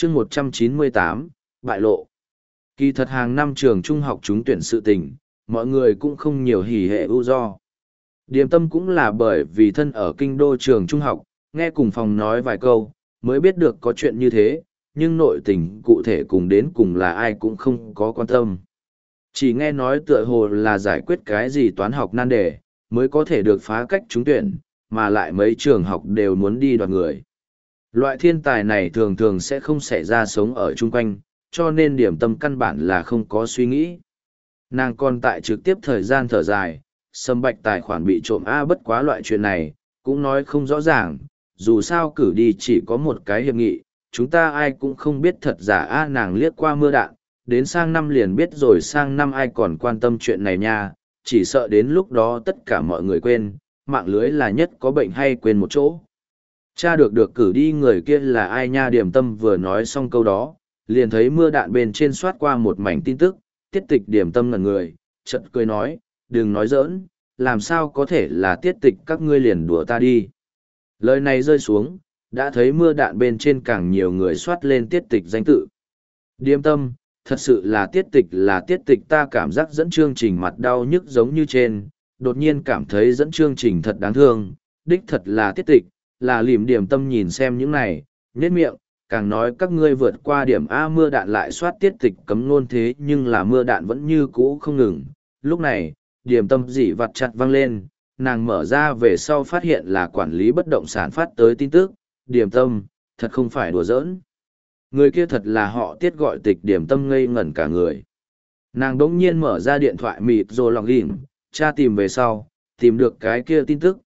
chương 198, bại lộ. Kỳ thật hàng năm trường trung học trúng tuyển sự tình, mọi người cũng không nhiều hỉ hệ ưu do. Điềm tâm cũng là bởi vì thân ở kinh đô trường trung học, nghe cùng phòng nói vài câu, mới biết được có chuyện như thế, nhưng nội tình cụ thể cùng đến cùng là ai cũng không có quan tâm. Chỉ nghe nói tựa hồ là giải quyết cái gì toán học nan đề, mới có thể được phá cách trúng tuyển, mà lại mấy trường học đều muốn đi đoạt người. Loại thiên tài này thường thường sẽ không xảy ra sống ở chung quanh, cho nên điểm tâm căn bản là không có suy nghĩ. Nàng còn tại trực tiếp thời gian thở dài, Sâm Bạch tài khoản bị trộm bất quá loại chuyện này, cũng nói không rõ ràng, dù sao cử đi chỉ có một cái hiệp nghị, chúng ta ai cũng không biết thật giả nàng liếc qua mưa đạn, đến sang năm liền biết rồi sang năm ai còn quan tâm chuyện này nha, chỉ sợ đến lúc đó tất cả mọi người quên, mạng lưới là nhất có bệnh hay quên một chỗ. Cha được cử đi người kia là ai nha, điểm tâm vừa nói xong câu đó, liền thấy mưa đạn bên trên soát qua một mảnh tin tức, tiết tịch điểm tâm ngẩn người, chợt cười nói, đừng nói giỡn, làm sao có thể là tiết tịch các ngươi liền đùa ta đi. Lời này rơi xuống, đã thấy mưa đạn bên trên càng nhiều người soát lên tiết tịch danh tự. Điểm tâm, thật sự là tiết tịch ta cảm giác dẫn chương trình mặt đau nhức giống như trên, đột nhiên cảm thấy dẫn chương trình thật đáng thương, đích thật là tiết tịch, là lìm điểm tâm nhìn xem những này, nhếch miệng, càng nói các ngươi vượt qua điểm A mưa đạn lại soát tiết tịch cấm nôn thế nhưng là mưa đạn vẫn như cũ không ngừng. Lúc này, điểm tâm dị vặt chặt văng lên, nàng mở ra về sau phát hiện là quản lý bất động sản phát tới tin tức, điểm tâm, thật không phải đùa giỡn. Người kia thật là họ tiết gọi tịch điểm tâm ngây ngẩn cả người. Nàng đống nhiên mở ra điện thoại mịt rồi log in, tra tìm về sau, tìm được cái kia tin tức,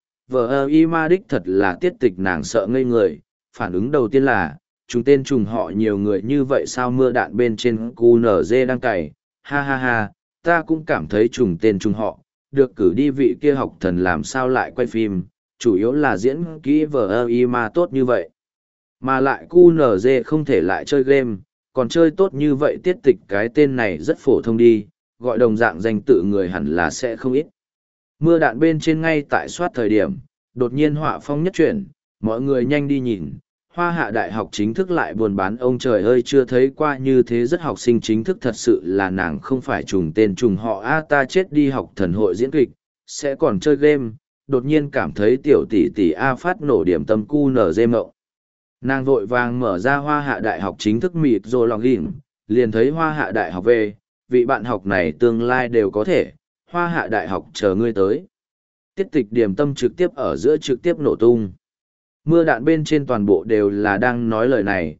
ma đích thật là tiết tịch nàng sợ ngây người, phản ứng đầu tiên là, chúng tên trùng họ nhiều người như vậy sao mưa đạn bên trên QNZ đang cày, ha ha ha, ta cũng cảm thấy trùng tên trùng họ, được cử đi vị kia học thần làm sao lại quay phim, chủ yếu là diễn kỹ ma tốt như vậy. Mà lại QNZ không thể lại chơi game, còn chơi tốt như vậy tiết tịch cái tên này rất phổ thông đi, gọi đồng dạng danh tự người hẳn là sẽ không ít. Mưa đạn bên trên ngay tại soát thời điểm, đột nhiên họa phong nhất chuyển, mọi người nhanh đi nhìn. Hoa Hạ Đại học chính thức lại buôn bán ông trời ơi chưa thấy qua như thế rất học sinh chính thức thật sự là nàng không phải trùng tên trùng họ ta chết đi học thần hội diễn kịch, sẽ còn chơi game, đột nhiên cảm thấy tiểu tỷ tỷ phát nổ điểm tâm QNZ mộng. Nàng vội vàng mở ra Hoa Hạ Đại học chính thức mịt rồi login, liền thấy Hoa Hạ Đại học về, vị bạn học này tương lai đều có thể, Hoa Hạ Đại học chờ ngươi tới. Tiết tịch điểm tâm trực tiếp ở giữa trực tiếp nổ tung. Mưa đạn bên trên toàn bộ đều là đang nói lời này,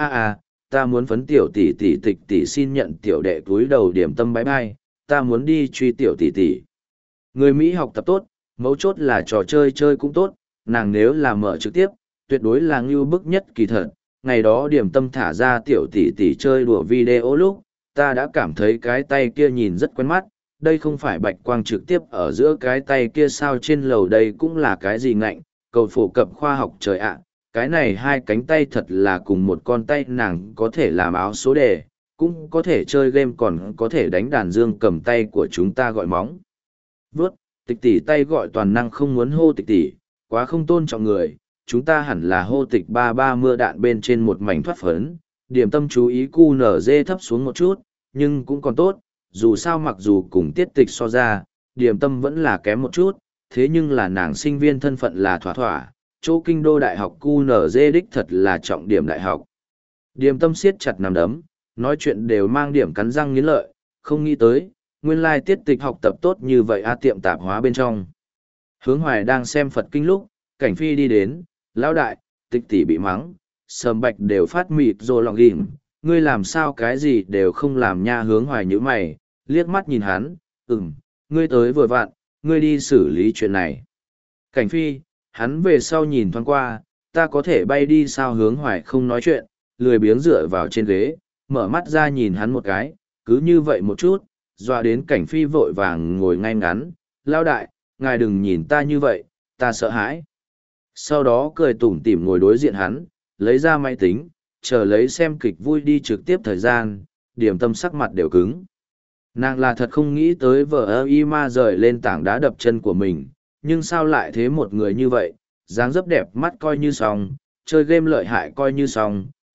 ta muốn phấn tiểu tỷ tỷ tịch tỷ xin nhận tiểu đệ túi đầu điểm tâm bye bye, ta muốn đi truy tiểu tỷ tỷ. Người Mỹ học tập tốt, mấu chốt là trò chơi chơi cũng tốt, nàng nếu là mở trực tiếp, tuyệt đối là ngưu bức nhất kỳ thật. Ngày đó điểm tâm thả ra tiểu tỷ tỷ chơi đùa video lúc, ta đã cảm thấy cái tay kia nhìn rất quen mắt, đây không phải bạch quang trực tiếp ở giữa cái tay kia sao trên lầu đây cũng là cái gì ngạnh, cầu phổ cập khoa học trời ạ, cái này hai cánh tay thật là cùng một con tay nàng có thể làm áo số đề, cũng có thể chơi game còn có thể đánh đàn dương cầm tay của chúng ta gọi móng. Vớt, tịch tỷ tay gọi toàn năng không muốn hô tịch tỷ, quá không tôn trọng người, chúng ta hẳn là hô tịch ba ba mưa đạn bên trên một mảnh thoát phấn, điểm tâm chú ý QNZ thấp xuống một chút, nhưng cũng còn tốt, dù sao mặc dù cùng tiết tịch so ra, điểm tâm vẫn là kém một chút, thế nhưng là nàng sinh viên thân phận là thỏa thỏa, chỗ kinh đô đại học QNZ đích thật là trọng điểm đại học. Điểm tâm siết chặt nằm đấm, nói chuyện đều mang điểm cắn răng nghiến lợi, không nghĩ tới, nguyên lai tiết tịch học tập tốt như vậy tiệm tạp hóa bên trong. Hướng Hoài đang xem Phật kinh lúc, Cảnh Phi đi đến, lão đại, tịch tỷ bị mắng, Sầm Bạch đều phát mịt rồi lòng ghim, ngươi làm sao cái gì đều không làm nha. Hướng Hoài như mày, liếc mắt nhìn hắn, ngươi tới vừa vặn, ngươi đi xử lý chuyện này. Cảnh Phi, hắn về sau nhìn thoáng qua, ta có thể bay đi sao? Hướng Hoài không nói chuyện, lười biếng dựa vào trên ghế, mở mắt ra nhìn hắn một cái, cứ như vậy một chút, dọa đến Cảnh Phi vội vàng ngồi ngay ngắn, lao đại, ngài đừng nhìn ta như vậy, ta sợ hãi. Sau đó cười tủm tỉm ngồi đối diện hắn, lấy ra máy tính, chờ lấy xem kịch vui đi trực tiếp thời gian, điểm tâm sắc mặt đều cứng. Nàng là thật không nghĩ tới ma rời lên tảng đá đập chân của mình, nhưng sao lại thế một người như vậy, dáng dấp đẹp mắt coi như xong, chơi game lợi hại coi như xong,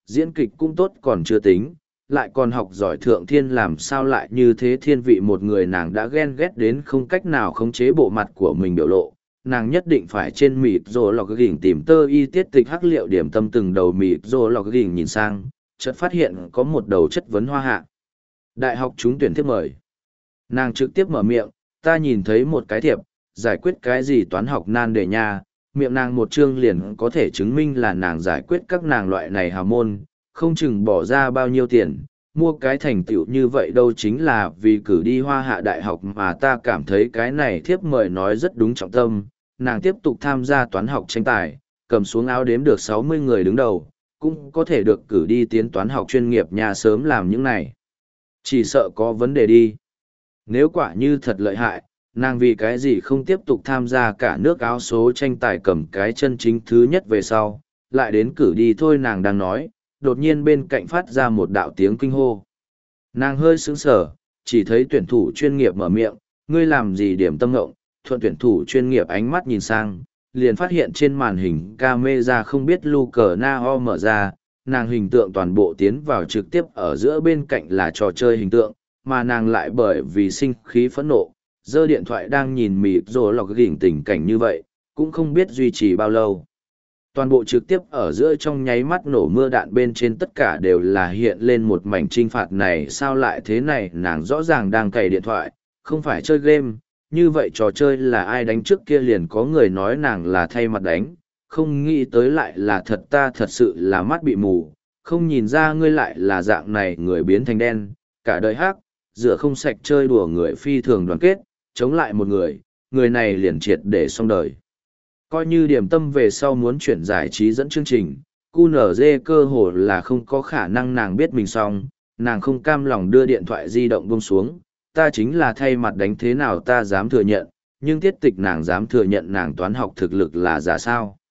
diễn kịch cũng tốt còn chưa tính, lại còn học giỏi thượng thiên, làm sao lại như thế thiên vị một người. Nàng đã ghen ghét đến không cách nào khống chế bộ mặt của mình biểu lộ. Nàng nhất định phải trên mịt rồi lọc gỉnh tìm tơ y tiết tịch hắc liệu. Điểm tâm từng đầu mịt rồi lọc gỉnh nhìn sang, chợt phát hiện có một đầu chất vấn hoa hạ. Đại học trúng tuyển thiếp mời. Nàng trực tiếp mở miệng, ta nhìn thấy một cái thiệp, giải quyết cái gì toán học nan đề nha. Miệng nàng một chương liền có thể chứng minh là nàng giải quyết các nàng loại này hào môn, không chừng bỏ ra bao nhiêu tiền, mua cái thành tựu như vậy đâu chính là vì cử đi Hoa Hạ Đại học mà. Ta cảm thấy cái này thiếp mời nói rất đúng trọng tâm. Nàng tiếp tục tham gia toán học tranh tài, cầm xuống áo đếm được 60 người đứng đầu, cũng có thể được cử đi tiến toán học chuyên nghiệp nhà. Sớm làm những này, chỉ sợ có vấn đề đi. Nếu quả như thật lợi hại, nàng vì cái gì không tiếp tục tham gia cả nước áo số tranh tài cầm cái chân chính thứ nhất về sau, lại đến cử đi thôi. Nàng đang nói, đột nhiên bên cạnh phát ra một đạo tiếng kinh hô. Nàng hơi sững sờ, chỉ thấy tuyển thủ chuyên nghiệp mở miệng, ngươi làm gì? Điểm tâm ngộng. Thuận tuyển thủ chuyên nghiệp ánh mắt nhìn sang, liền phát hiện trên màn hình camera không biết lu cờ na ho mở ra, nàng hình tượng toàn bộ tiến vào trực tiếp ở giữa, bên cạnh là trò chơi hình tượng, mà nàng lại bởi vì sinh khí phẫn nộ, giơ điện thoại đang nhìn mịt rồi lọc gỉnh tình cảnh như vậy, cũng không biết duy trì bao lâu. Toàn bộ trực tiếp ở giữa trong nháy mắt nổ mưa đạn, bên trên tất cả đều là hiện lên một mảnh trinh phạt. Này sao lại thế này? Nàng rõ ràng đang cày điện thoại, không phải chơi game, như vậy trò chơi là ai đánh trước kia liền có người nói nàng là thay mặt đánh, không nghĩ tới lại là thật. Ta thật sự là mắt bị mù, không nhìn ra ngươi lại là dạng này người biến thành đen, cả đời hắc, rửa không sạch, chơi đùa người phi thường đoàn kết, chống lại một người, người này liền triệt để xong đời. Coi như Điểm tâm về sau muốn chuyển giải trí dẫn chương trình, QNZ cơ hồ là không có khả năng. Nàng biết mình xong, nàng không cam lòng đưa điện thoại di động buông xuống. Ta chính là thay mặt đánh, thế nào ta dám thừa nhận, nhưng tiết tịch nàng dám thừa nhận nàng toán học thực lực là giả sao.